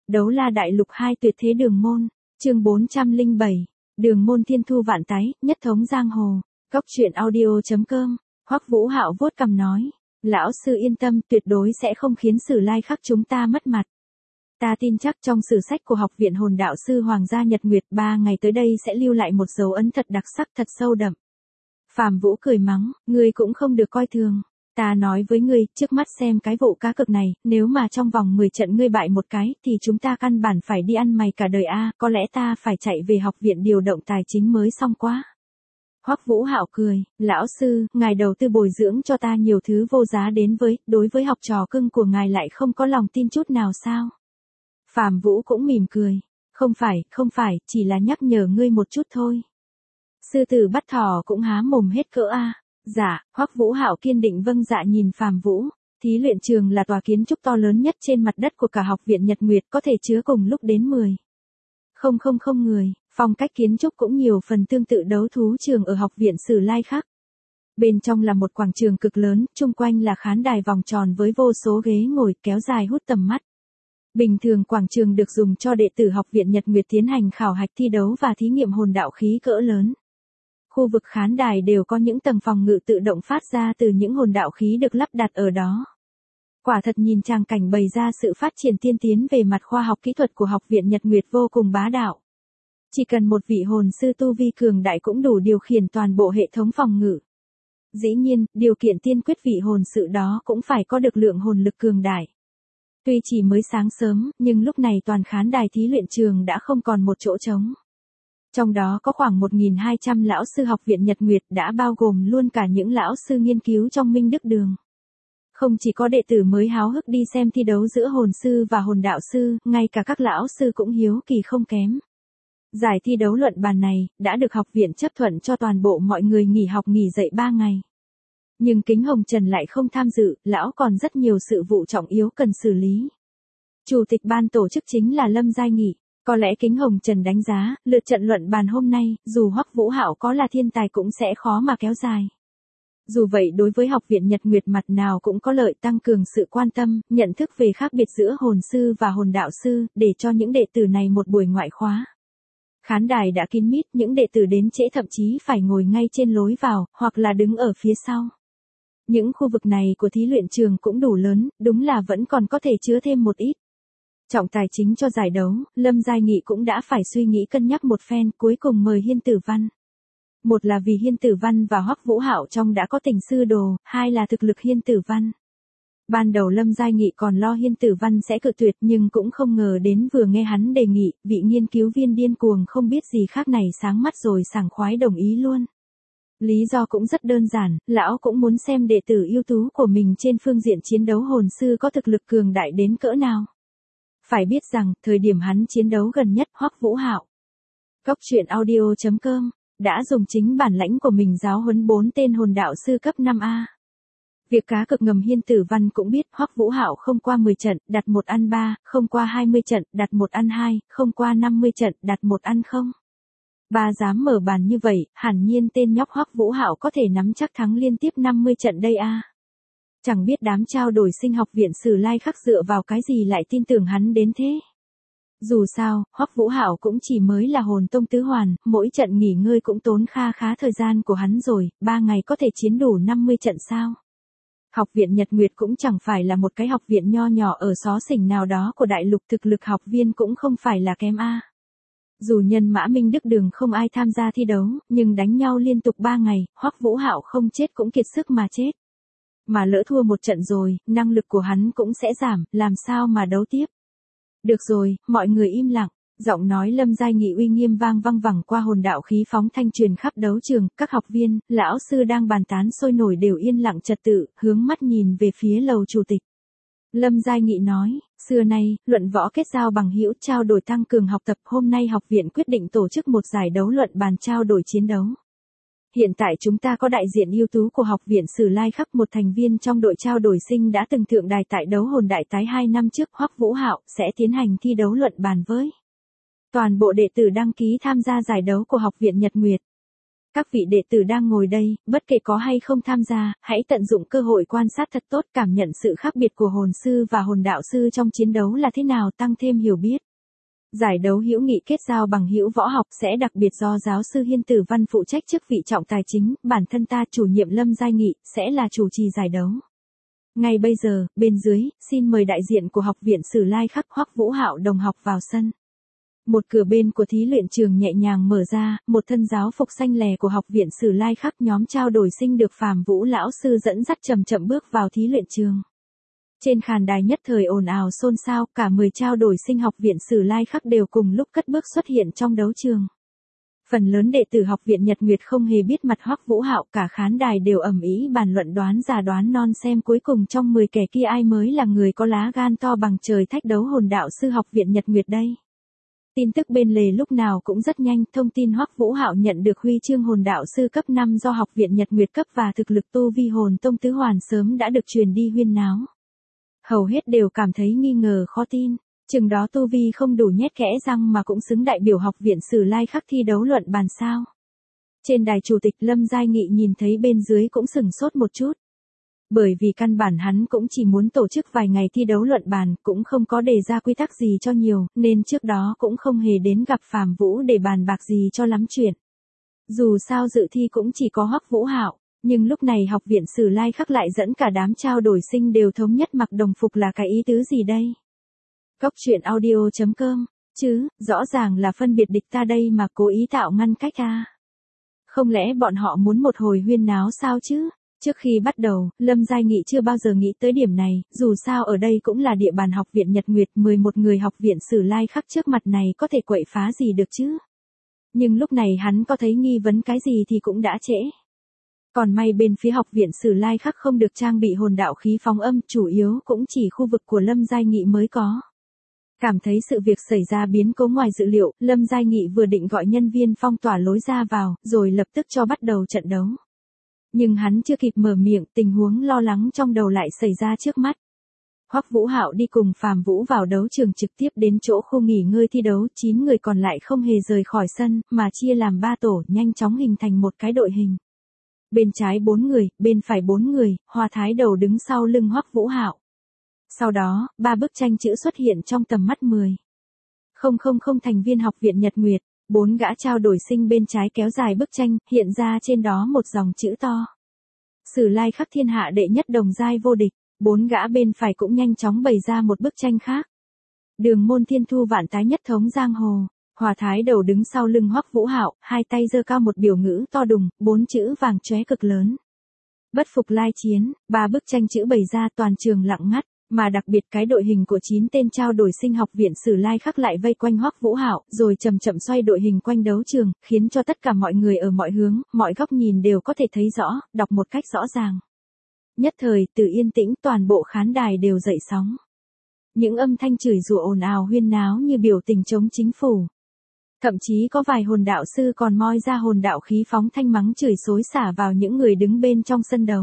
Đấu la đại lục 2 tuyệt thế đường môn, chương 407, đường môn thiên thu vạn tái, nhất thống giang hồ, góc truyện audio.com, Hoắc Vũ Hạo vuốt cằm nói, lão sư yên tâm, tuyệt đối sẽ không khiến Sử Lai Khắc chúng ta mất mặt. Ta tin chắc trong sử sách của học viện hồn đạo sư Hoàng gia Nhật Nguyệt 3 ngày tới đây sẽ lưu lại một dấu ấn thật đặc sắc thật sâu đậm. Phạm Vũ cười mắng, ngươi cũng không được coi thường. Ta nói với ngươi, trước mắt xem cái vụ cá cược này, nếu mà trong vòng 10 trận ngươi bại một cái, thì chúng ta căn bản phải đi ăn mày cả đời a, có lẽ ta phải chạy về học viện điều động tài chính mới xong quá. Hoắc Vũ Hạo cười, lão sư, ngài đầu tư bồi dưỡng cho ta nhiều thứ vô giá đến với, đối với học trò cưng của ngài lại không có lòng tin chút nào sao? Phạm Vũ cũng mỉm cười, không phải, chỉ là nhắc nhở ngươi một chút thôi. Sư tử bắt thỏ cũng há mồm hết cỡ a. Dạ, Hoắc Vũ Hạo kiên định vâng dạ nhìn Phạm Vũ. Thí luyện trường là tòa kiến trúc to lớn nhất trên mặt đất của cả học viện Nhật Nguyệt, có thể chứa cùng lúc đến 10. Không người, phong cách kiến trúc cũng nhiều phần tương tự đấu thú trường ở học viện Sử Lai Khắc. Bên trong là một quảng trường cực lớn, chung quanh là khán đài vòng tròn với vô số ghế ngồi kéo dài hút tầm mắt. Bình thường quảng trường được dùng cho đệ tử học viện Nhật Nguyệt tiến hành khảo hạch thi đấu và thí nghiệm hồn đạo khí cỡ lớn. Khu vực khán đài đều có những tầng phòng ngự tự động phát ra từ những hồn đạo khí được lắp đặt ở đó. Quả thật nhìn tràng cảnh bày ra sự phát triển tiên tiến về mặt khoa học kỹ thuật của học viện Nhật Nguyệt vô cùng bá đạo. Chỉ cần một vị hồn sư tu vi cường đại cũng đủ điều khiển toàn bộ hệ thống phòng ngự. Dĩ nhiên, điều kiện tiên quyết vị hồn sự đó cũng phải có được lượng hồn lực cường đại. Tuy chỉ mới sáng sớm, nhưng lúc này toàn khán đài thí luyện trường đã không còn một chỗ trống. Trong đó có khoảng 1.200 lão sư học viện Nhật Nguyệt đã bao gồm luôn cả những lão sư nghiên cứu trong Minh Đức Đường. Không chỉ có đệ tử mới háo hức đi xem thi đấu giữa hồn sư và hồn đạo sư, ngay cả các lão sư cũng hiếu kỳ không kém. Giải thi đấu luận bàn này, đã được học viện chấp thuận cho toàn bộ mọi người nghỉ học nghỉ dạy 3 ngày. Nhưng Kính Hồng Trần lại không tham dự, lão còn rất nhiều sự vụ trọng yếu cần xử lý. Chủ tịch ban tổ chức chính là Lâm Giai Nghị. Có lẽ Kính Hồng Trần đánh giá, lượt trận luận bàn hôm nay, dù Hoắc Vũ Hạo có là thiên tài cũng sẽ khó mà kéo dài. Dù vậy đối với học viện Nhật Nguyệt mặt nào cũng có lợi tăng cường sự quan tâm, nhận thức về khác biệt giữa hồn sư và hồn đạo sư, để cho những đệ tử này một buổi ngoại khóa. Khán đài đã kín mít, những đệ tử đến trễ thậm chí phải ngồi ngay trên lối vào, hoặc là đứng ở phía sau. Những khu vực này của thí luyện trường cũng đủ lớn, đúng là vẫn còn có thể chứa thêm một ít. Trọng tài chính cho giải đấu, Lâm Giai Nghị cũng đã phải suy nghĩ cân nhắc một phen, cuối cùng mời Hiên Tử Văn. Một là vì Hiên Tử Văn và Hoắc Vũ Hạo trong đã có tình sư đồ, hai là thực lực Hiên Tử Văn. Ban đầu Lâm Giai Nghị còn lo Hiên Tử Văn sẽ cự tuyệt nhưng cũng không ngờ đến vừa nghe hắn đề nghị, vị nghiên cứu viên điên cuồng không biết gì khác này sáng mắt rồi sảng khoái đồng ý luôn. Lý do cũng rất đơn giản, lão cũng muốn xem đệ tử ưu tú của mình trên phương diện chiến đấu hồn sư có thực lực cường đại đến cỡ nào. Phải biết rằng, thời điểm hắn chiến đấu gần nhất Hoắc Vũ Hạo, góc truyện audio.com, đã dùng chính bản lãnh của mình giáo huấn 4 tên hồn đạo sư cấp 5A. Việc cá cược ngầm Hiên Tử Văn cũng biết Hoắc Vũ Hạo không qua 10 trận, đặt 1 ăn 3, không qua 20 trận, đặt 1 ăn 2, không qua 50 trận, đặt 1 ăn 0. Ba dám mở bàn như vậy, hẳn nhiên tên nhóc Hoắc Vũ Hạo có thể nắm chắc thắng liên tiếp 50 trận đây a. Chẳng biết đám trao đổi sinh học viện Sử Lai Khắc dựa vào cái gì lại tin tưởng hắn đến thế. Dù sao, Hoắc Vũ Hạo cũng chỉ mới là hồn tông tứ hoàn, mỗi trận nghỉ ngơi cũng tốn khá thời gian của hắn rồi, 3 ngày có thể chiến đủ 50 trận sao. Học viện Nhật Nguyệt cũng chẳng phải là một cái học viện nho nhỏ ở xó xỉnh nào đó của đại lục, thực lực học viên cũng không phải là kém a. Dù nhân mã Minh Đức Đường không ai tham gia thi đấu, nhưng đánh nhau liên tục 3 ngày, Hoắc Vũ Hạo không chết cũng kiệt sức mà chết. Mà lỡ thua một trận rồi, năng lực của hắn cũng sẽ giảm, làm sao mà đấu tiếp. Được rồi, mọi người im lặng, giọng nói Lâm Giai Nghị uy nghiêm vang văng vẳng qua hồn đạo khí phóng thanh truyền khắp đấu trường, các học viên, lão sư đang bàn tán sôi nổi đều yên lặng trật tự, hướng mắt nhìn về phía lầu chủ tịch. Lâm Giai Nghị nói, xưa nay, luận võ kết giao bằng hữu trao đổi tăng cường học tập, hôm nay học viện quyết định tổ chức một giải đấu luận bàn trao đổi chiến đấu. Hiện tại chúng ta có đại diện ưu tú của học viện Sử Lai Khắc, một thành viên trong đội trao đổi sinh đã từng thượng đài tại đấu hồn đại tái 2 năm trước, Hoắc Vũ Hạo sẽ tiến hành thi đấu luận bàn với toàn bộ đệ tử đăng ký tham gia giải đấu của học viện Nhật Nguyệt. Các vị đệ tử đang ngồi đây, bất kể có hay không tham gia, hãy tận dụng cơ hội quan sát thật tốt, cảm nhận sự khác biệt của hồn sư và hồn đạo sư trong chiến đấu là thế nào, tăng thêm hiểu biết. Giải đấu hữu nghị kết giao bằng hữu võ học sẽ đặc biệt do giáo sư Hiên Tử Văn phụ trách chức vị trọng tài chính, bản thân ta chủ nhiệm Lâm Giai Nghị sẽ là chủ trì giải đấu. Ngay bây giờ, bên dưới, xin mời đại diện của Học viện Sử Lai Khắc Hoắc Vũ Hạo đồng học vào sân. Một cửa bên của thí luyện trường nhẹ nhàng mở ra, một thân giáo phục xanh lè của Học viện Sử Lai Khắc nhóm trao đổi sinh được Phàm Vũ lão sư dẫn dắt chậm chậm bước vào thí luyện trường. Trên khán đài nhất thời ồn ào xôn xao, cả 10 trao đổi sinh Học viện Sử Lai Khắc đều cùng lúc cất bước xuất hiện trong đấu trường. Phần lớn đệ tử Học viện Nhật Nguyệt không hề biết mặt Hoắc Vũ Hạo, cả khán đài đều ầm ĩ bàn luận đoán già đoán non xem cuối cùng trong 10 kẻ kia ai mới là người có lá gan to bằng trời thách đấu hồn đạo sư Học viện Nhật Nguyệt đây. Tin tức bên lề lúc nào cũng rất nhanh, thông tin Hoắc Vũ Hạo nhận được huy chương hồn đạo sư cấp 5 do Học viện Nhật Nguyệt cấp và thực lực tu vi hồn tông tứ hoàn sớm đã được truyền đi huyên náo. Hầu hết đều cảm thấy nghi ngờ khó tin, chừng đó tu vi không đủ nhét kẽ răng mà cũng xứng đại biểu Học viện Sử Lai Khắc thi đấu luận bàn sao. Trên đài chủ tịch Lâm Giai Nghị nhìn thấy bên dưới cũng sửng sốt một chút. Bởi vì căn bản hắn cũng chỉ muốn tổ chức vài ngày thi đấu luận bàn, cũng không có đề ra quy tắc gì cho nhiều, nên trước đó cũng không hề đến gặp Phàm Vũ để bàn bạc gì cho lắm chuyện. Dù sao dự thi cũng chỉ có Hoắc Vũ Hạo, nhưng lúc này Học viện Sử Lai Khắc lại dẫn cả đám trao đổi sinh đều thống nhất mặc đồng phục là cái ý tứ gì đây? Góc truyện audio.com, chứ, rõ ràng là phân biệt địch ta đây mà cố ý tạo ngăn cách à? Không lẽ bọn họ muốn một hồi huyên náo sao chứ? Trước khi bắt đầu, Lâm Giai Nghị chưa bao giờ nghĩ tới điểm này, dù sao ở đây cũng là địa bàn Học viện Nhật Nguyệt, 11 người Học viện Sử Lai Khắc trước mặt này có thể quậy phá gì được chứ? Nhưng lúc này hắn có thấy nghi vấn cái gì thì cũng đã trễ. Còn may bên phía Học viện Sử Lai Khắc không được trang bị hồn đạo khí phóng âm, chủ yếu cũng chỉ khu vực của Lâm Giai Nghị mới có. Cảm thấy sự việc xảy ra biến cố ngoài dự liệu, Lâm Giai Nghị vừa định gọi nhân viên phong tỏa lối ra vào, rồi lập tức cho bắt đầu trận đấu. Nhưng hắn chưa kịp mở miệng, tình huống lo lắng trong đầu lại xảy ra trước mắt. Hoắc Vũ Hạo đi cùng Phàm Vũ vào đấu trường trực tiếp đến chỗ khu nghỉ ngơi thi đấu, 9 người còn lại không hề rời khỏi sân, mà chia làm 3 tổ, nhanh chóng hình thành một cái đội hình. Bên trái 4 người, bên phải 4 người, Hoa Thái Đầu đứng sau lưng Hoắc Vũ Hạo. Sau đó, 3 bức tranh chữ xuất hiện trong tầm mắt 10. 000 thành viên Học viện Nhật Nguyệt, 4 gã trao đổi sinh bên trái kéo dài bức tranh, hiện ra trên đó một dòng chữ to. Sử Lai Khắc thiên hạ đệ nhất đồng giai vô địch, 4 gã bên phải cũng nhanh chóng bày ra một bức tranh khác. Đường môn thiên thu vạn tái nhất thống giang hồ. Hòa Thái Đầu đứng sau lưng Hoắc Vũ Hạo, hai tay giơ cao một biểu ngữ to đùng, 4 chữ vàng chóe cực lớn. Bất phục lai chiến, 3 bức tranh chữ bày ra toàn trường lặng ngắt, mà đặc biệt cái đội hình của 9 tên trao đổi sinh Học viện Sử Lai Khắc lại vây quanh Hoắc Vũ Hạo, rồi chậm chậm xoay đội hình quanh đấu trường, khiến cho tất cả mọi người ở mọi hướng, mọi góc nhìn đều có thể thấy rõ, đọc một cách rõ ràng. Nhất thời, từ yên tĩnh toàn bộ khán đài đều dậy sóng. Những âm thanh chửi rủa ồn ào huyên náo như biểu tình chống chính phủ. Thậm chí có vài hồn đạo sư còn moi ra hồn đạo khí phóng thanh mắng chửi xối xả vào những người đứng bên trong sân đấu.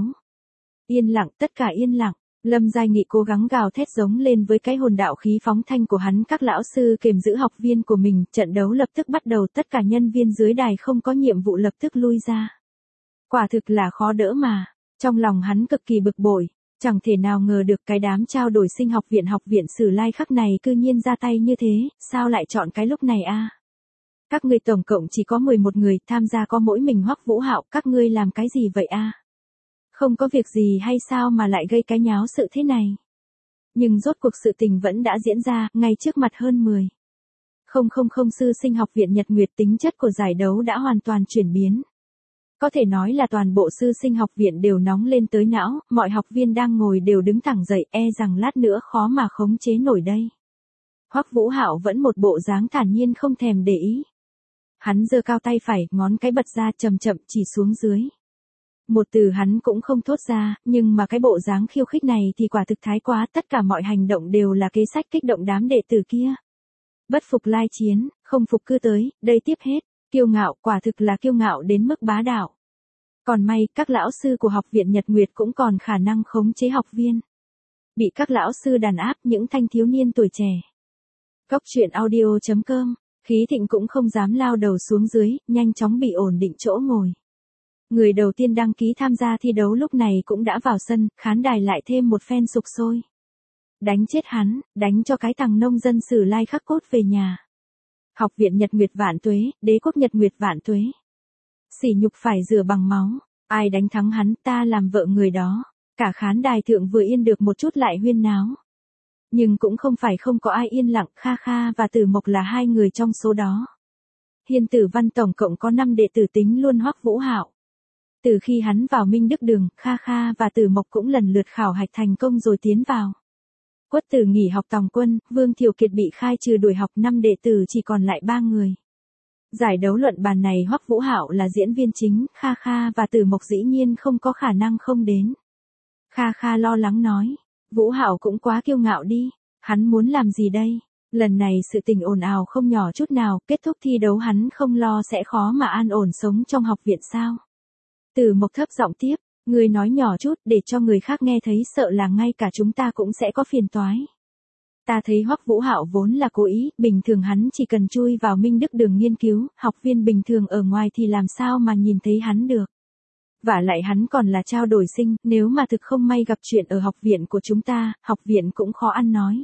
Yên lặng, tất cả yên lặng. Lâm Giai Nghị cố gắng gào thét giống lên với cái hồn đạo khí phóng thanh của hắn, các lão sư kềm giữ học viên của mình, trận đấu lập tức bắt đầu, tất cả nhân viên dưới đài không có nhiệm vụ lập tức lui ra. Quả thực là khó đỡ mà, trong lòng hắn cực kỳ bực bội, chẳng thể nào ngờ được cái đám trao đổi sinh Học viện Sử Lai Khắc này cư nhiên ra tay như thế, sao lại chọn cái lúc này a? Các ngươi tổng cộng chỉ có 11 người, tham gia có mỗi mình Hoắc Vũ Hạo, các ngươi làm cái gì vậy a? Không có việc gì hay sao mà lại gây cái nháo sự thế này? Nhưng rốt cuộc sự tình vẫn đã diễn ra, ngay trước mặt hơn 10. 000 sư sinh Học viện Nhật Nguyệt, tính chất của giải đấu đã hoàn toàn chuyển biến. Có thể nói là toàn bộ sư sinh học viện đều nóng lên tới não, mọi học viên đang ngồi đều đứng thẳng dậy, e rằng lát nữa khó mà khống chế nổi đây. Hoắc Vũ Hạo vẫn một bộ dáng thản nhiên không thèm để ý. Hắn giơ cao tay phải, ngón cái bật ra chậm chậm chỉ xuống dưới. Một từ hắn cũng không thốt ra, nhưng mà cái bộ dáng khiêu khích này thì quả thực thái quá, tất cả mọi hành động đều là kế sách kích động đám đệ tử kia. Bất phục lai chiến, không phục cứ tới, đây tiếp hết, kiêu ngạo, quả thực là kiêu ngạo đến mức bá đạo. Còn may, các lão sư của Học viện Nhật Nguyệt cũng còn khả năng khống chế học viên. Bị các lão sư đàn áp những thanh thiếu niên tuổi trẻ. Góc truyện audio.com, Khí Thịnh cũng không dám lao đầu xuống dưới, nhanh chóng bị ổn định chỗ ngồi. Người đầu tiên đăng ký tham gia thi đấu lúc này cũng đã vào sân, khán đài lại thêm một phen sục sôi. Đánh chết hắn, đánh cho cái thằng nông dân Sử Lai khắc cốt về nhà. Học viện Nhật Nguyệt vạn tuế, đế quốc Nhật Nguyệt vạn tuế. Sỉ nhục phải rửa bằng máu, ai đánh thắng hắn ta làm vợ người đó. Cả khán đài thượng vừa yên được một chút lại huyên náo. Nhưng cũng không phải không có ai yên lặng, Kha Kha và Tử Mộc là hai người trong số đó. Hiên Tử Văn tổng cộng có 5 đệ tử tính luôn Hoắc Vũ Hạo. Từ khi hắn vào Minh Đức Đường, Kha Kha và Tử Mộc cũng lần lượt khảo hạch thành công rồi tiến vào. Quất Tử nghỉ học tòng quân, Vương Thiều Kiệt bị khai trừ đuổi học, 5 đệ tử chỉ còn lại 3 người. Giải đấu luận bàn này Hoắc Vũ Hạo là diễn viên chính, Kha Kha và Tử Mộc dĩ nhiên không có khả năng không đến. Kha Kha lo lắng nói, Vũ Hạo cũng quá kiêu ngạo đi, hắn muốn làm gì đây? Lần này sự tình ồn ào không nhỏ chút nào, kết thúc thi đấu hắn không lo sẽ khó mà an ổn sống trong học viện sao? Tử Mộc thấp giọng tiếp, người nói nhỏ chút để cho người khác nghe thấy sợ là ngay cả chúng ta cũng sẽ có phiền toái. Ta thấy Hoắc Vũ Hạo vốn là cố ý, bình thường hắn chỉ cần chui vào Minh Đức Đường nghiên cứu, học viên bình thường ở ngoài thì làm sao mà nhìn thấy hắn được. Vả lại hắn còn là trao đổi sinh, nếu mà thực không may gặp chuyện ở học viện của chúng ta, học viện cũng khó ăn nói.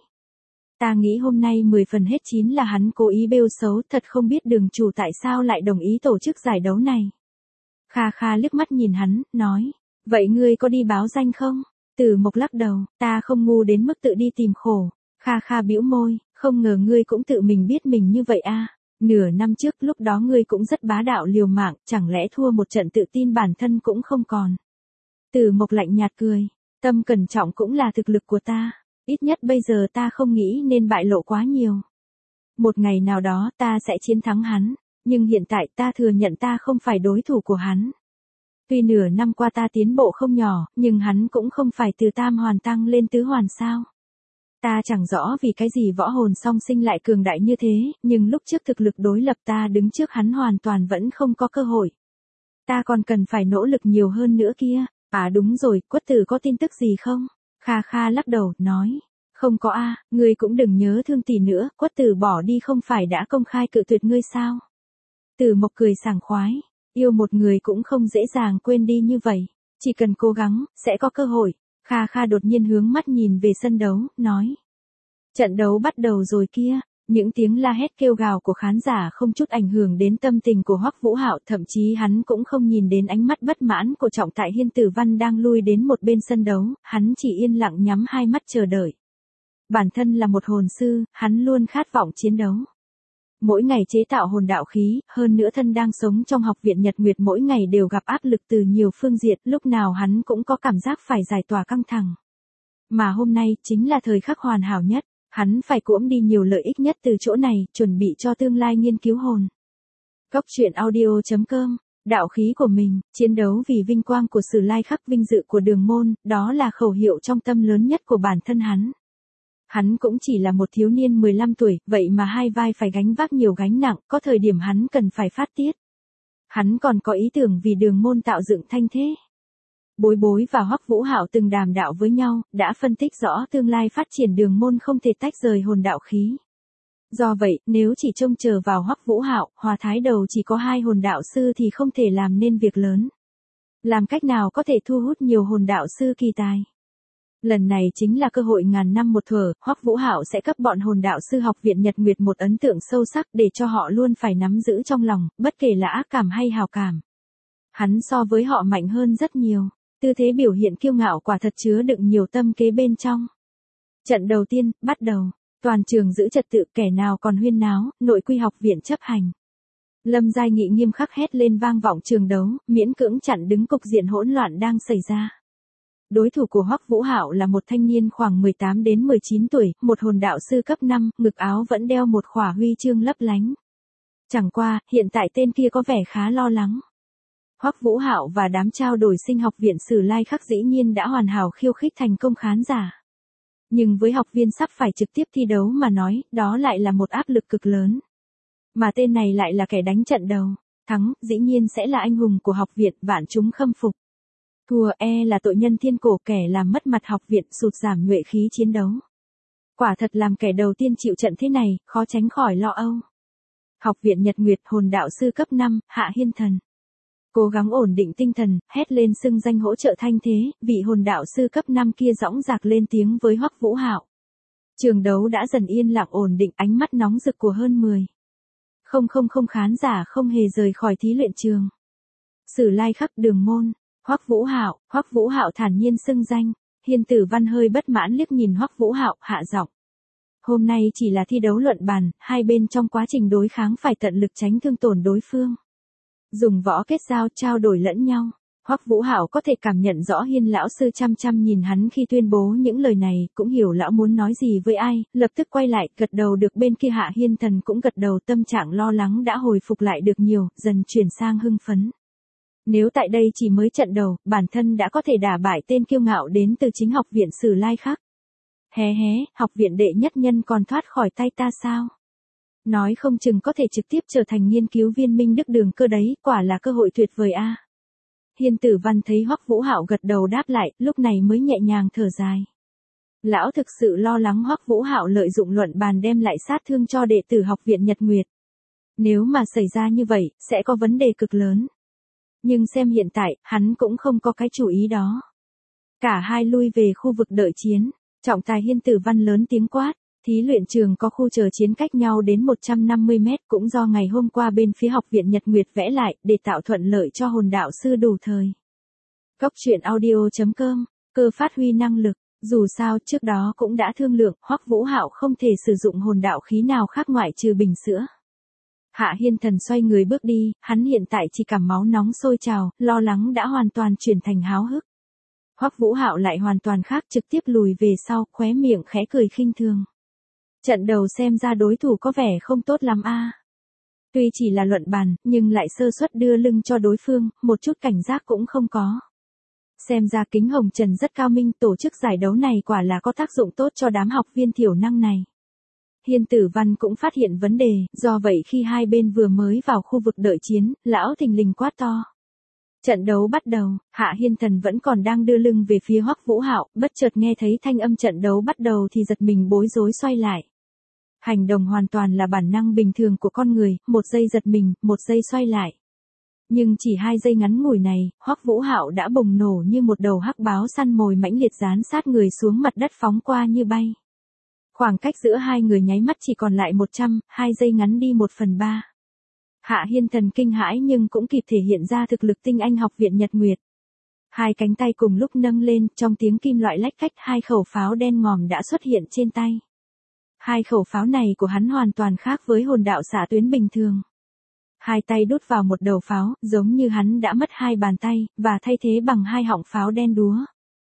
Ta nghĩ hôm nay 10 phần hết 9 là hắn cố ý bêu xấu, thật không biết đường chủ tại sao lại đồng ý tổ chức giải đấu này. Kha Kha liếc mắt nhìn hắn, nói, vậy ngươi có đi báo danh không? Tử Mộc lắc đầu, ta không ngu đến mức tự đi tìm khổ. Kha Kha bĩu môi, không ngờ ngươi cũng tự mình biết mình như vậy a. Nửa năm trước lúc đó ngươi cũng rất bá đạo liều mạng, chẳng lẽ thua một trận tự tin bản thân cũng không còn. Tử Mộc lạnh nhạt cười, tâm cẩn trọng cũng là thực lực của ta, ít nhất bây giờ ta không nghĩ nên bại lộ quá nhiều. Một ngày nào đó ta sẽ chiến thắng hắn, nhưng hiện tại ta thừa nhận ta không phải đối thủ của hắn. Tuy nửa năm qua ta tiến bộ không nhỏ, nhưng hắn cũng không phải từ tam hoàn tăng lên tứ hoàn sao. Ta chẳng rõ vì cái gì võ hồn song sinh lại cường đại như thế, nhưng lúc trước thực lực đối lập ta đứng trước hắn hoàn toàn vẫn không có cơ hội. Ta còn cần phải nỗ lực nhiều hơn nữa kia. À đúng rồi, Quất Tử có tin tức gì không? Kha Kha lắc đầu, nói. Không có a, ngươi cũng đừng nhớ thương tỷ nữa, Quất Tử bỏ đi không phải đã công khai cự tuyệt ngươi sao? Tử Mộc cười sảng khoái, yêu một người cũng không dễ dàng quên đi như vậy, chỉ cần cố gắng, sẽ có cơ hội. Kha Kha đột nhiên hướng mắt nhìn về sân đấu, nói. Trận đấu bắt đầu rồi kia, những tiếng la hét kêu gào của khán giả không chút ảnh hưởng đến tâm tình của Hoắc Vũ Hạo, thậm chí hắn cũng không nhìn đến ánh mắt bất mãn của trọng tài Hiên Tử Văn đang lui đến một bên sân đấu, hắn chỉ yên lặng nhắm hai mắt chờ đợi. Bản thân là một hồn sư, hắn luôn khát vọng chiến đấu. Mỗi ngày chế tạo hồn đạo khí, hơn nữa thân đang sống trong học viện Nhật Nguyệt mỗi ngày đều gặp áp lực từ nhiều phương diện, lúc nào hắn cũng có cảm giác phải giải tỏa căng thẳng. Mà hôm nay chính là thời khắc hoàn hảo nhất, hắn phải cuỗm đi nhiều lợi ích nhất từ chỗ này, chuẩn bị cho tương lai nghiên cứu hồn. Góc truyện audio.com, đạo khí của mình, chiến đấu vì vinh quang của Sử Lai khắc, vinh dự của đường môn, đó là khẩu hiệu trong tâm lớn nhất của bản thân hắn. Hắn cũng chỉ là một thiếu niên 15 tuổi, vậy mà hai vai phải gánh vác nhiều gánh nặng, có thời điểm hắn cần phải phát tiết. Hắn còn có ý tưởng vì đường môn tạo dựng thanh thế. Bối Bối và Hoắc Vũ Hạo từng đàm đạo với nhau, đã phân tích rõ tương lai phát triển đường môn không thể tách rời hồn đạo khí. Do vậy, nếu chỉ trông chờ vào Hoắc Vũ Hạo, Hòa Thái Đầu chỉ có 2 hồn đạo sư thì không thể làm nên việc lớn. Làm cách nào có thể thu hút nhiều hồn đạo sư kỳ tài? Lần này chính là cơ hội ngàn năm một thuở, Hoắc Vũ Hạo sẽ cấp bọn hồn đạo sư học viện Nhật Nguyệt một ấn tượng sâu sắc để cho họ luôn phải nắm giữ trong lòng, bất kể là ác cảm hay hào cảm. Hắn so với họ mạnh hơn rất nhiều, tư thế biểu hiện kiêu ngạo quả thật chứa đựng nhiều tâm kế bên trong. Trận đầu tiên, bắt đầu, toàn trường giữ trật tự, kẻ nào còn huyên náo, nội quy học viện chấp hành. Lâm Giai Nghị nghiêm khắc hét lên vang vọng trường đấu, miễn cưỡng chặn đứng cục diện hỗn loạn đang xảy ra. Đối thủ của Hoắc Vũ Hạo là một thanh niên khoảng 18 đến 19 tuổi, một hồn đạo sư cấp 5, ngực áo vẫn đeo một khỏa huy chương lấp lánh. Chẳng qua, hiện tại tên kia có vẻ khá lo lắng. Hoắc Vũ Hạo và đám trao đổi sinh học viện Sử Lai khắc dĩ nhiên đã hoàn hảo khiêu khích thành công khán giả. Nhưng với học viên sắp phải trực tiếp thi đấu mà nói, đó lại là một áp lực cực lớn. Mà tên này lại là kẻ đánh trận đầu, thắng, dĩ nhiên sẽ là anh hùng của học viện, vạn chúng khâm phục. Thua là tội nhân thiên cổ, kẻ làm mất mặt học viện, sụt giảm nhuệ khí chiến đấu. Quả thật làm kẻ đầu tiên chịu trận thế này, khó tránh khỏi lo âu. Học viện Nhật Nguyệt, hồn đạo sư cấp 5, Hạ Hiên Thần. Cố gắng ổn định tinh thần, hét lên xưng danh hỗ trợ thanh thế, vị hồn đạo sư cấp 5 kia dõng dạc lên tiếng với Hoắc Vũ Hạo. Trường đấu đã dần yên lặng ổn định, ánh mắt nóng rực của hơn 10. Không khán giả không hề rời khỏi thí luyện trường. Sử Lai Khắc Đường Môn, Hoắc Vũ Hạo thản nhiên xưng danh. Hiên Tử Văn hơi bất mãn liếc nhìn Hoắc Vũ Hạo, hạ giọng. Hôm nay chỉ là thi đấu luận bàn, hai bên trong quá trình đối kháng phải tận lực tránh thương tổn đối phương. Dùng võ kết giao trao đổi lẫn nhau. Hoắc Vũ Hạo có thể cảm nhận rõ Hiên lão sư chăm chăm nhìn hắn khi tuyên bố những lời này, cũng hiểu lão muốn nói gì với ai, lập tức quay lại, gật đầu được bên kia Hạ Hiên Thần cũng gật đầu, tâm trạng lo lắng đã hồi phục lại được nhiều, dần chuyển sang hưng phấn. Nếu tại đây chỉ mới trận đầu, bản thân đã có thể đả bại tên kiêu ngạo đến từ chính học viện Sử Lai Khắc. Hé, học viện đệ nhất nhân còn thoát khỏi tay ta sao? Nói không chừng có thể trực tiếp trở thành nghiên cứu viên Minh Đức Đường Cơ đấy, quả là cơ hội tuyệt vời a. Hiên Tử Văn thấy Hoắc Vũ Hạo gật đầu đáp lại, lúc này mới nhẹ nhàng thở dài. Lão thực sự lo lắng Hoắc Vũ Hạo lợi dụng luận bàn đem lại sát thương cho đệ tử học viện Nhật Nguyệt. Nếu mà xảy ra như vậy, sẽ có vấn đề cực lớn. Nhưng xem hiện tại, hắn cũng không có cái chủ ý đó. Cả hai lui về khu vực đợi chiến, trọng tài Hiên Tử Văn lớn tiếng quát. Thí luyện trường có khu chờ chiến cách nhau đến 150 mét, cũng do ngày hôm qua bên phía học viện Nhật Nguyệt vẽ lại, để tạo thuận lợi cho hồn đạo sư đủ thời. Cốc truyện audio.com, cơ phát huy năng lực, dù sao trước đó cũng đã thương lượng, Hoắc Vũ Hạo không thể sử dụng hồn đạo khí nào khác ngoại trừ bình sữa. Hạ Hiên Thần xoay người bước đi, hắn hiện tại chỉ cảm máu nóng sôi trào, lo lắng đã hoàn toàn chuyển thành háo hức. Hoắc Vũ Hạo lại hoàn toàn khác, trực tiếp lùi về sau, khóe miệng khẽ cười khinh thường. Trận đầu xem ra đối thủ có vẻ không tốt lắm a. Tuy chỉ là luận bàn, nhưng lại sơ suất đưa lưng cho đối phương, một chút cảnh giác cũng không có. Xem ra Kính Hồng Trần rất cao minh, tổ chức giải đấu này quả là có tác dụng tốt cho đám học viên thiểu năng này. Hiên Tử Văn cũng phát hiện vấn đề, do vậy khi hai bên vừa mới vào khu vực đợi chiến, lão thình lình quát to. Trận đấu bắt đầu, Hạ Hiên Thần vẫn còn đang đưa lưng về phía Hoắc Vũ Hạo, bất chợt nghe thấy thanh âm trận đấu bắt đầu thì giật mình bối rối xoay lại. Hành động hoàn toàn là bản năng bình thường của con người, một giây giật mình, một giây xoay lại. Nhưng chỉ 2 giây ngắn ngủi này, Hoắc Vũ Hạo đã bùng nổ như một đầu hắc báo săn mồi mãnh liệt dán sát người xuống mặt đất phóng qua như bay. Khoảng cách giữa hai người nháy mắt chỉ còn lại 2 giây ngắn đi 1/3. Hạ Hiên Thần kinh hãi nhưng cũng kịp thể hiện ra thực lực tinh anh học viện Nhật Nguyệt. Hai cánh tay cùng lúc nâng lên, trong tiếng kim loại lách cách, 2 khẩu pháo đen ngòm đã xuất hiện trên tay. 2 khẩu pháo này của hắn hoàn toàn khác với hồn đạo xạ tuyến bình thường. 2 tay đút vào một đầu pháo, giống như hắn đã mất 2 bàn tay, và thay thế bằng 2 họng pháo đen đúa.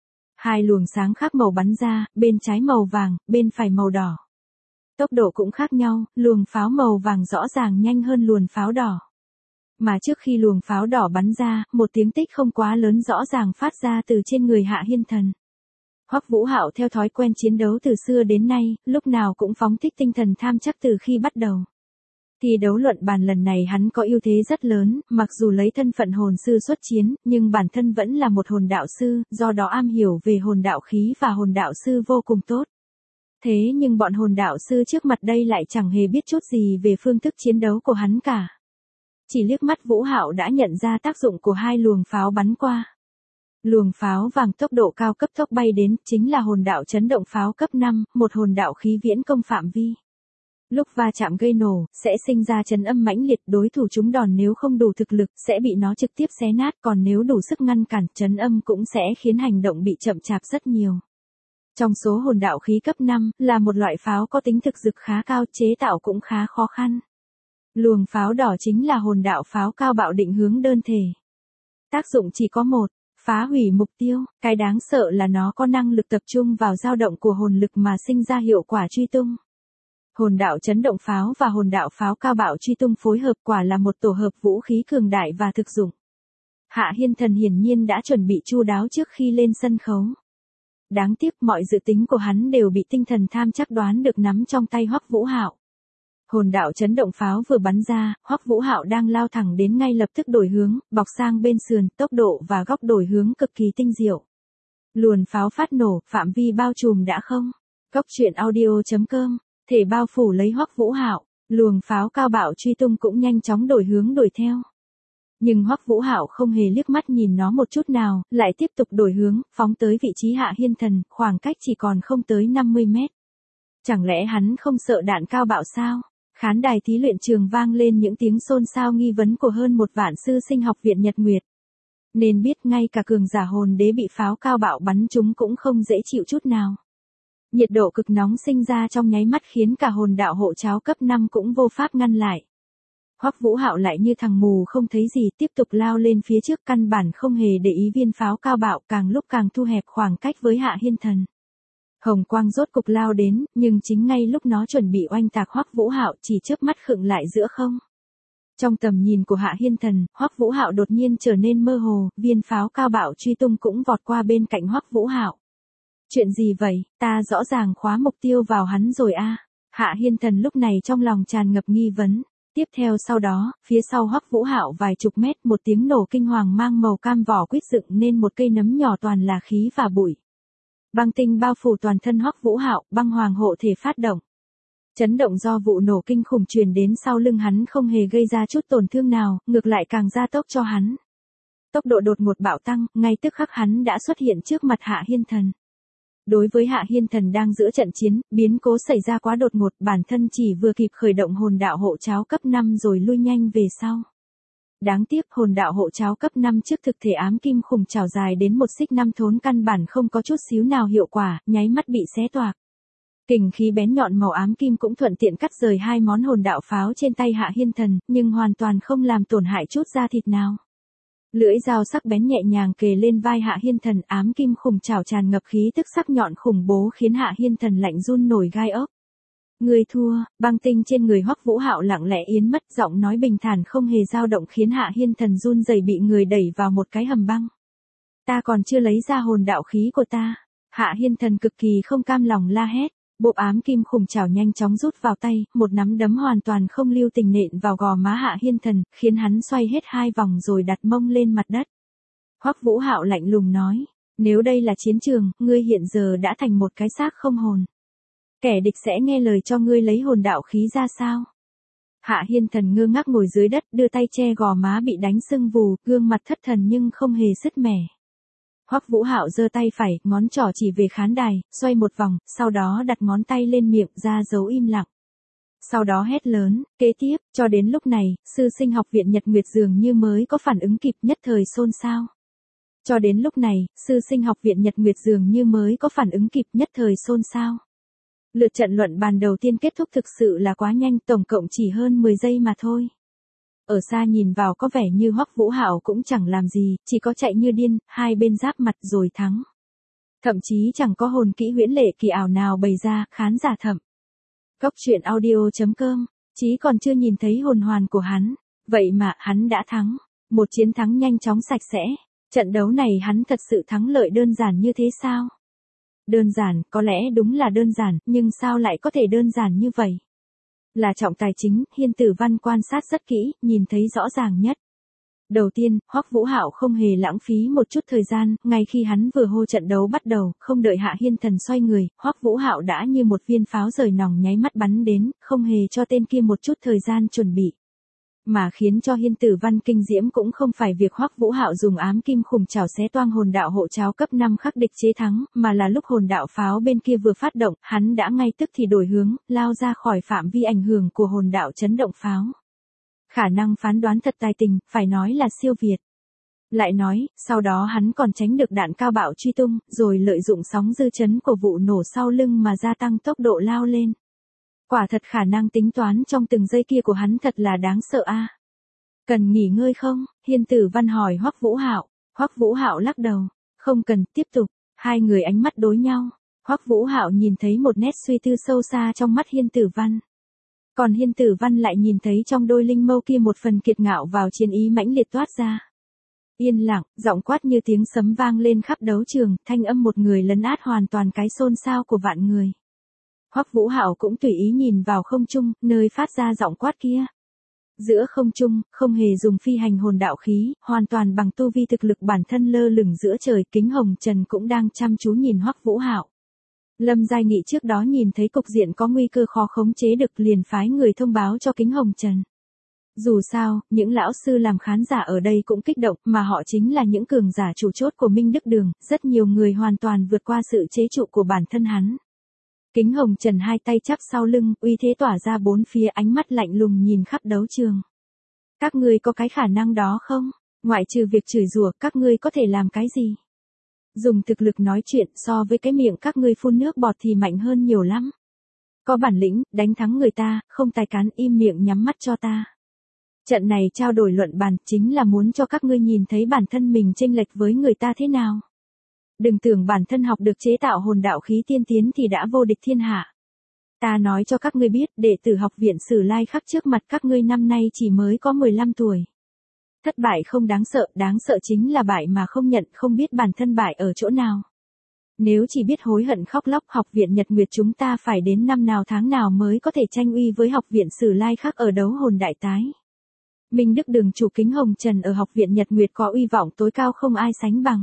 2 luồng sáng khác màu bắn ra, bên trái màu vàng, bên phải màu đỏ. Tốc độ cũng khác nhau, luồng pháo màu vàng rõ ràng nhanh hơn luồng pháo đỏ. Mà trước khi luồng pháo đỏ bắn ra, một tiếng tích không quá lớn rõ ràng phát ra từ trên người Hạ Hiên Thần. Hoắc Vũ Hạo theo thói quen chiến đấu từ xưa đến nay, lúc nào cũng phóng thích tinh thần tham chắc từ khi bắt đầu. Thi đấu luận bàn lần này hắn có ưu thế rất lớn, mặc dù lấy thân phận hồn sư xuất chiến, nhưng bản thân vẫn là một hồn đạo sư, do đó am hiểu về hồn đạo khí và hồn đạo sư vô cùng tốt. Thế nhưng bọn hồn đạo sư trước mặt đây lại chẳng hề biết chút gì về phương thức chiến đấu của hắn cả. Chỉ liếc mắt Vũ Hạo đã nhận ra tác dụng của 2 luồng pháo bắn qua. Luồng pháo vàng tốc độ cao cấp tốc bay đến, chính là hồn đạo chấn động pháo cấp 5, một hồn đạo khí viễn công phạm vi. Lúc va chạm gây nổ, sẽ sinh ra chấn âm mãnh liệt, đối thủ trúng đòn nếu không đủ thực lực, sẽ bị nó trực tiếp xé nát, còn nếu đủ sức ngăn cản, chấn âm cũng sẽ khiến hành động bị chậm chạp rất nhiều. Trong số hồn đạo khí cấp 5, là một loại pháo có tính thực dực khá cao, chế tạo cũng khá khó khăn. Luồng pháo đỏ chính là hồn đạo pháo cao bạo định hướng đơn thể. Tác dụng chỉ có một, phá hủy mục tiêu, cái đáng sợ là nó có năng lực tập trung vào dao động của hồn lực mà sinh ra hiệu quả truy tung. Hồn đạo chấn động pháo và hồn đạo pháo cao bạo truy tung phối hợp quả là một tổ hợp vũ khí cường đại và thực dụng. Hạ Hiên Thần hiển nhiên đã chuẩn bị chu đáo trước khi lên sân khấu. Đáng tiếc mọi dự tính của hắn đều bị tinh thần tham chắc đoán được nắm trong tay Hoắc Vũ Hạo. Hồn đạo chấn động pháo vừa bắn ra, Hoắc Vũ Hạo đang lao thẳng đến ngay lập tức đổi hướng, bọc sang bên sườn, tốc độ và góc đổi hướng cực kỳ tinh diệu. Luồn pháo phát nổ, phạm vi bao trùm đã không. Cốc truyện audio.com, thể bao phủ lấy Hoắc Vũ Hạo, luồng pháo cao bạo truy tung cũng nhanh chóng đổi hướng đuổi theo. Nhưng Hoắc Vũ Hạo không hề liếc mắt nhìn nó một chút nào, lại tiếp tục đổi hướng, phóng tới vị trí Hạ Hiên Thần, khoảng cách chỉ còn không tới 50 mét. Chẳng lẽ hắn không sợ đạn cao bạo sao? Khán đài thí luyện trường vang lên những tiếng xôn xao nghi vấn của hơn 1 vạn sư sinh học viện Nhật Nguyệt. Nên biết ngay cả cường giả hồn đế bị pháo cao bạo bắn trúng cũng không dễ chịu chút nào. Nhiệt độ cực nóng sinh ra trong nháy mắt khiến cả hồn đạo hộ cháo cấp 5 cũng vô pháp ngăn lại. Hoắc Vũ Hạo lại như thằng mù không thấy gì, tiếp tục lao lên phía trước, căn bản không hề để ý viên pháo cao bạo càng lúc càng thu hẹp khoảng cách với Hạ Hiên Thần. Hồng quang rốt cục lao đến, nhưng chính ngay lúc nó chuẩn bị oanh tạc Hoắc Vũ Hạo chỉ chớp mắt khựng lại giữa không. Trong tầm nhìn của Hạ Hiên Thần, Hoắc Vũ Hạo đột nhiên trở nên mơ hồ, viên pháo cao bạo truy tung cũng vọt qua bên cạnh Hoắc Vũ Hạo. Chuyện gì vậy, ta rõ ràng khóa mục tiêu vào hắn rồi a. Hạ Hiên Thần lúc này trong lòng tràn ngập nghi vấn. Tiếp theo sau đó, phía sau Hoắc Vũ Hạo vài chục mét, một tiếng nổ kinh hoàng mang màu cam vỏ quýt dựng nên một cây nấm nhỏ toàn là khí và bụi. Băng tinh bao phủ toàn thân Hoắc Vũ Hạo, băng hoàng hộ thể phát động. Chấn động do vụ nổ kinh khủng truyền đến sau lưng hắn không hề gây ra chút tổn thương nào, ngược lại càng gia tốc cho hắn. Tốc độ đột ngột bạo tăng, ngay tức khắc hắn đã xuất hiện trước mặt Hạ Hiên Thần. Đối với Hạ Hiên Thần đang giữa trận chiến, biến cố xảy ra quá đột ngột, bản thân chỉ vừa kịp khởi động hồn đạo hộ cháo cấp 5 rồi lui nhanh về sau. Đáng tiếc hồn đạo hộ cháo cấp 5 trước thực thể ám kim khủng trảo dài đến 1 xích 5 thốn căn bản không có chút xíu nào hiệu quả, nháy mắt bị xé toạc. Kình khí bén nhọn màu ám kim cũng thuận tiện cắt rời 2 món hồn đạo pháo trên tay Hạ Hiên Thần, nhưng hoàn toàn không làm tổn hại chút da thịt nào. Lưỡi dao sắc bén nhẹ nhàng kề lên vai Hạ Hiên Thần, ám kim khủng trảo tràn ngập khí tức sắc nhọn khủng bố khiến Hạ Hiên Thần lạnh run nổi gai ốc. Người thua, băng tinh trên người Hoắc Vũ Hạo lặng lẽ yến mất, giọng nói bình thản không hề dao động khiến Hạ Hiên Thần run rẩy bị người đẩy vào một cái hầm băng. Ta còn chưa lấy ra hồn đạo khí của ta. Hạ Hiên Thần cực kỳ không cam lòng la hét. Bộ ám kim khủng trảo nhanh chóng rút vào tay, một nắm đấm hoàn toàn không lưu tình nện vào gò má Hạ Hiên Thần, khiến hắn xoay hết 2 vòng rồi đặt mông lên mặt đất. Hoắc Vũ Hạo lạnh lùng nói, nếu đây là chiến trường, ngươi hiện giờ đã thành một cái xác không hồn. Kẻ địch sẽ nghe lời cho ngươi lấy hồn đạo khí ra sao? Hạ Hiên Thần ngơ ngác ngồi dưới đất, đưa tay che gò má bị đánh sưng vù, gương mặt thất thần nhưng không hề sứt mẻ. Hoắc Vũ Hạo giơ tay phải, ngón trỏ chỉ về khán đài, xoay một vòng, sau đó đặt ngón tay lên miệng, ra dấu im lặng. Sau đó hét lớn, kế tiếp, cho đến lúc này, sư sinh học viện Nhật Nguyệt dường như mới có phản ứng kịp, nhất thời xôn xao. Cho đến lúc này, sư sinh học viện Nhật Nguyệt dường như mới có phản ứng kịp, nhất thời xôn xao. Lượt trận luận bàn đầu tiên kết thúc thực sự là quá nhanh, tổng cộng chỉ hơn 10 giây mà thôi. Ở xa nhìn vào có vẻ như Hoắc Vũ Hạo cũng chẳng làm gì, chỉ có chạy như điên, hai bên giáp mặt rồi thắng. Thậm chí chẳng có hồn kỹ huyễn lệ kỳ ảo nào bày ra, khán giả thầm. Góc truyện audio.com, Chí còn chưa nhìn thấy hồn hoàn của hắn, vậy mà hắn đã thắng. Một chiến thắng nhanh chóng sạch sẽ. Trận đấu này hắn thật sự thắng lợi đơn giản như thế sao? Đơn giản, có lẽ đúng là đơn giản, nhưng sao lại có thể đơn giản như vậy? Là trọng tài chính, Hiên Tử Văn quan sát rất kỹ, nhìn thấy rõ ràng nhất. Đầu tiên, Hoắc Vũ Hạo không hề lãng phí một chút thời gian, ngay khi hắn vừa hô trận đấu bắt đầu, không đợi Hạ Hiên Thần xoay người, Hoắc Vũ Hạo đã như một viên pháo rời nòng nháy mắt bắn đến, không hề cho tên kia một chút thời gian chuẩn bị. Mà khiến cho Hiên Tử Văn kinh diễm cũng không phải việc Hoắc Vũ Hạo dùng ám kim khủng trảo xé toang hồn đạo hộ cháo cấp 5 khắc địch chế thắng, mà là lúc hồn đạo pháo bên kia vừa phát động, hắn đã ngay tức thì đổi hướng, lao ra khỏi phạm vi ảnh hưởng của hồn đạo chấn động pháo. Khả năng phán đoán thật tài tình, phải nói là siêu việt. Lại nói, sau đó hắn còn tránh được đạn cao bạo truy tung, rồi lợi dụng sóng dư chấn của vụ nổ sau lưng mà gia tăng tốc độ lao lên. Quả thật khả năng tính toán trong từng giây kia của hắn thật là đáng sợ a. Cần nghỉ ngơi không? Hiên Tử Văn hỏi Hoắc Vũ Hạo. Hoắc Vũ Hạo lắc đầu, không cần, tiếp tục. Hai người ánh mắt đối nhau. Hoắc Vũ Hạo nhìn thấy một nét suy tư sâu xa trong mắt Hiên Tử Văn. Còn Hiên Tử Văn lại nhìn thấy trong đôi linh mâu kia một phần kiệt ngạo vào chiến ý mãnh liệt toát ra. Yên lặng, giọng quát như tiếng sấm vang lên khắp đấu trường, thanh âm một người lấn át hoàn toàn cái xôn xao của vạn người. Hoắc Vũ Hạo cũng tùy ý nhìn vào không trung, nơi phát ra giọng quát kia. Giữa không trung, không hề dùng phi hành hồn đạo khí, hoàn toàn bằng tu vi thực lực bản thân lơ lửng giữa trời, Kính Hồng Trần cũng đang chăm chú nhìn Hoắc Vũ Hạo. Lâm Giai Nghị trước đó nhìn thấy cục diện có nguy cơ khó khống chế được liền phái người thông báo cho Kính Hồng Trần. Dù sao, những lão sư làm khán giả ở đây cũng kích động, mà họ chính là những cường giả chủ chốt của Minh Đức Đường, rất nhiều người hoàn toàn vượt qua sự chế trụ của bản thân hắn. Kính Hồng Trần hai tay chắp sau lưng, uy thế tỏa ra bốn phía, ánh mắt lạnh lùng nhìn khắp đấu trường. Các ngươi có cái khả năng đó không? Ngoại trừ việc chửi rủa, các ngươi có thể làm cái gì? Dùng thực lực nói chuyện, so với cái miệng các ngươi phun nước bọt thì mạnh hơn nhiều lắm. Có bản lĩnh, đánh thắng người ta, không tài cán, im miệng nhắm mắt cho ta. Trận này trao đổi luận bàn chính là muốn cho các ngươi nhìn thấy bản thân mình chênh lệch với người ta thế nào. Đừng tưởng bản thân học được chế tạo hồn đạo khí tiên tiến thì đã vô địch thiên hạ. Ta nói cho các ngươi biết, đệ tử học viện Sử Lai khắc trước mặt các ngươi năm nay chỉ mới có 15 tuổi. Thất bại không đáng sợ chính là bại mà không nhận, không biết bản thân bại ở chỗ nào. Nếu chỉ biết hối hận khóc lóc, học viện Nhật Nguyệt chúng ta phải đến năm nào tháng nào mới có thể tranh uy với học viện Sử Lai khắc ở đấu hồn đại tái. Minh Đức Đường chủ Kính Hồng Trần ở học viện Nhật Nguyệt có uy vọng tối cao không ai sánh bằng.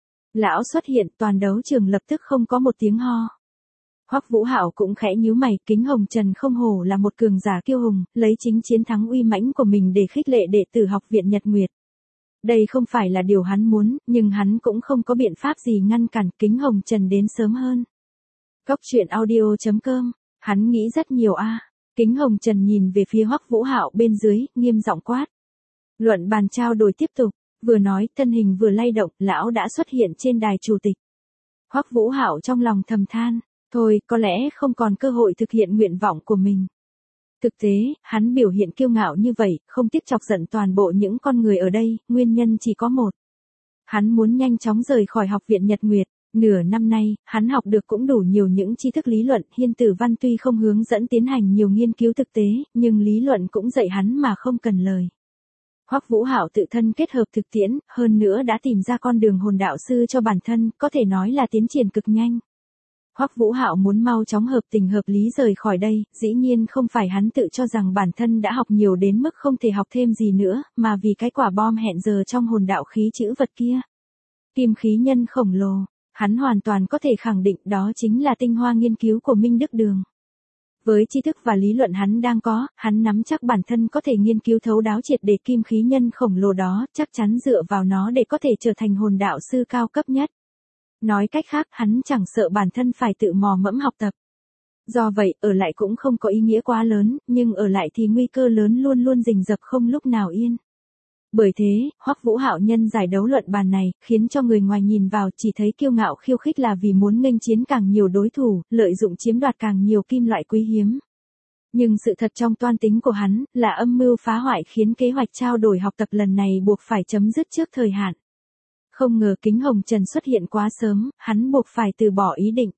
Lão xuất hiện, toàn đấu trường lập tức không có một tiếng ho. Hoắc Vũ Hạo cũng khẽ nhíu mày, Kính Hồng Trần không hổ là một cường giả kiêu hùng, lấy chính chiến thắng uy mãnh của mình để khích lệ đệ tử học viện Nhật Nguyệt. Đây không phải là điều hắn muốn, nhưng hắn cũng không có biện pháp gì ngăn cản Kính Hồng Trần đến sớm hơn. Cốc truyện audio.com, hắn nghĩ rất nhiều a. Kính Hồng Trần nhìn về phía Hoắc Vũ Hạo bên dưới, nghiêm giọng quát. Luận bàn trao đổi tiếp tục, vừa nói, thân hình vừa lay động, lão đã xuất hiện trên đài chủ tịch. Hoắc Vũ Hạo trong lòng thầm than, thôi, có lẽ không còn cơ hội thực hiện nguyện vọng của mình. Thực tế, hắn biểu hiện kiêu ngạo như vậy, không tiếc chọc giận toàn bộ những con người ở đây, nguyên nhân chỉ có một. Hắn muốn nhanh chóng rời khỏi học viện Nhật Nguyệt. Nửa năm nay, hắn học được cũng đủ nhiều những tri thức lý luận, Hiên Tử Văn tuy không hướng dẫn tiến hành nhiều nghiên cứu thực tế, nhưng lý luận cũng dạy hắn mà không cần lời. Hoắc Vũ Hạo tự thân kết hợp thực tiễn, hơn nữa đã tìm ra con đường hồn đạo sư cho bản thân, có thể nói là tiến triển cực nhanh. Hoắc Vũ Hạo muốn mau chóng hợp tình hợp lý rời khỏi đây, dĩ nhiên không phải hắn tự cho rằng bản thân đã học nhiều đến mức không thể học thêm gì nữa, mà vì cái quả bom hẹn giờ trong hồn đạo khí chữ vật kia. Kim khí nhân khổng lồ, hắn hoàn toàn có thể khẳng định đó chính là tinh hoa nghiên cứu của Minh Đức Đường. Với tri thức và lý luận hắn đang có, hắn nắm chắc bản thân có thể nghiên cứu thấu đáo triệt để kim khí nhân khổng lồ đó, chắc chắn dựa vào nó để có thể trở thành hồn đạo sư cao cấp nhất. Nói cách khác, hắn chẳng sợ bản thân phải tự mò mẫm học tập. Do vậy, ở lại cũng không có ý nghĩa quá lớn, nhưng ở lại thì nguy cơ lớn luôn luôn rình rập không lúc nào yên. Bởi thế, Hoắc Vũ Hạo nhân giải đấu luận bàn này, khiến cho người ngoài nhìn vào chỉ thấy kiêu ngạo khiêu khích là vì muốn nghênh chiến càng nhiều đối thủ, lợi dụng chiếm đoạt càng nhiều kim loại quý hiếm. Nhưng sự thật trong toan tính của hắn, là âm mưu phá hoại khiến kế hoạch trao đổi học tập lần này buộc phải chấm dứt trước thời hạn. Không ngờ Kính Hồng Trần xuất hiện quá sớm, hắn buộc phải từ bỏ ý định.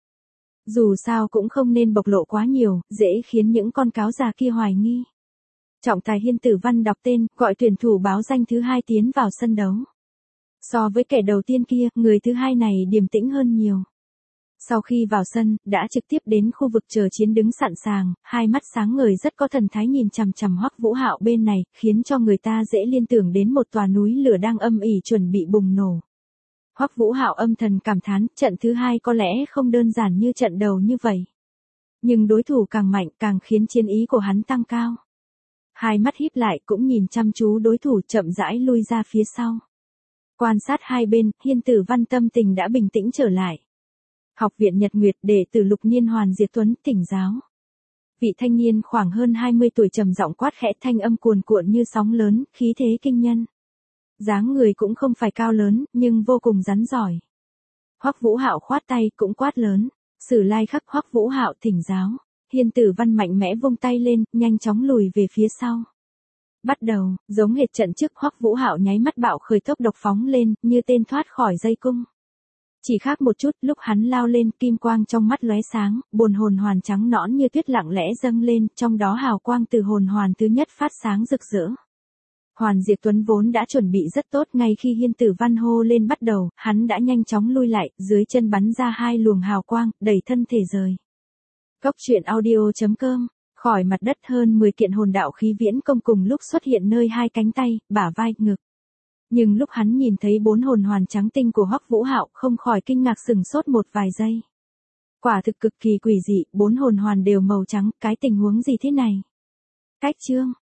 Dù sao cũng không nên bộc lộ quá nhiều, dễ khiến những con cáo già kia hoài nghi. Trọng tài Hiên Tử Văn đọc tên, gọi tuyển thủ báo danh thứ hai tiến vào sân đấu. So với kẻ đầu tiên kia, người thứ hai này điềm tĩnh hơn nhiều. Sau khi vào sân, đã trực tiếp đến khu vực chờ chiến đứng sẵn sàng, hai mắt sáng ngời rất có thần thái nhìn chằm chằm Hoắc Vũ Hạo bên này, khiến cho người ta dễ liên tưởng đến một tòa núi lửa đang âm ỉ chuẩn bị bùng nổ. Hoắc Vũ Hạo âm thầm cảm thán, trận thứ hai có lẽ không đơn giản như trận đầu như vậy. Nhưng đối thủ càng mạnh càng khiến chiến ý của hắn tăng cao. Hai mắt híp lại cũng nhìn chăm chú đối thủ chậm rãi lui ra phía sau. Quan sát hai bên, Hiên Tử Văn tâm tình đã bình tĩnh trở lại. Học viện Nhật Nguyệt đệ tử Lục Niên Hoàn Diệt Tuấn thỉnh giáo. Vị thanh niên khoảng hơn 20 tuổi trầm giọng quát khẽ, thanh âm cuồn cuộn như sóng lớn, khí thế kinh nhân. Dáng người cũng không phải cao lớn, nhưng vô cùng rắn giỏi. Hoắc Vũ Hạo khoát tay cũng quát lớn, Sử Lai khắc Hoắc Vũ Hạo thỉnh giáo. Hiên Tử Văn mạnh mẽ vung tay lên, nhanh chóng lùi về phía sau. Bắt đầu, giống hệt trận trước, Hoắc Vũ Hạo nháy mắt bạo khởi tốc độc phóng lên, như tên thoát khỏi dây cung. Chỉ khác một chút, lúc hắn lao lên, kim quang trong mắt lóe sáng, bồn hồn hoàn trắng nõn như tuyết lặng lẽ dâng lên, trong đó hào quang từ hồn hoàn thứ nhất phát sáng rực rỡ. Hoàn Diệt Tuấn vốn đã chuẩn bị rất tốt, ngay khi Hiên Tử Văn hô lên bắt đầu, hắn đã nhanh chóng lui lại, dưới chân bắn ra hai luồng hào quang, đẩy thân thể rời. Cốc truyện audio.com, khỏi mặt đất hơn 10 kiện hồn đạo khí viễn công cùng lúc xuất hiện nơi hai cánh tay, bả vai, ngực. Nhưng lúc hắn nhìn thấy 4 hồn hoàn trắng tinh của Hoắc Vũ Hạo, không khỏi kinh ngạc sừng sốt một vài giây. Quả thực cực kỳ quỷ dị, 4 hồn hoàn đều màu trắng, cái tình huống gì thế này? Cách chương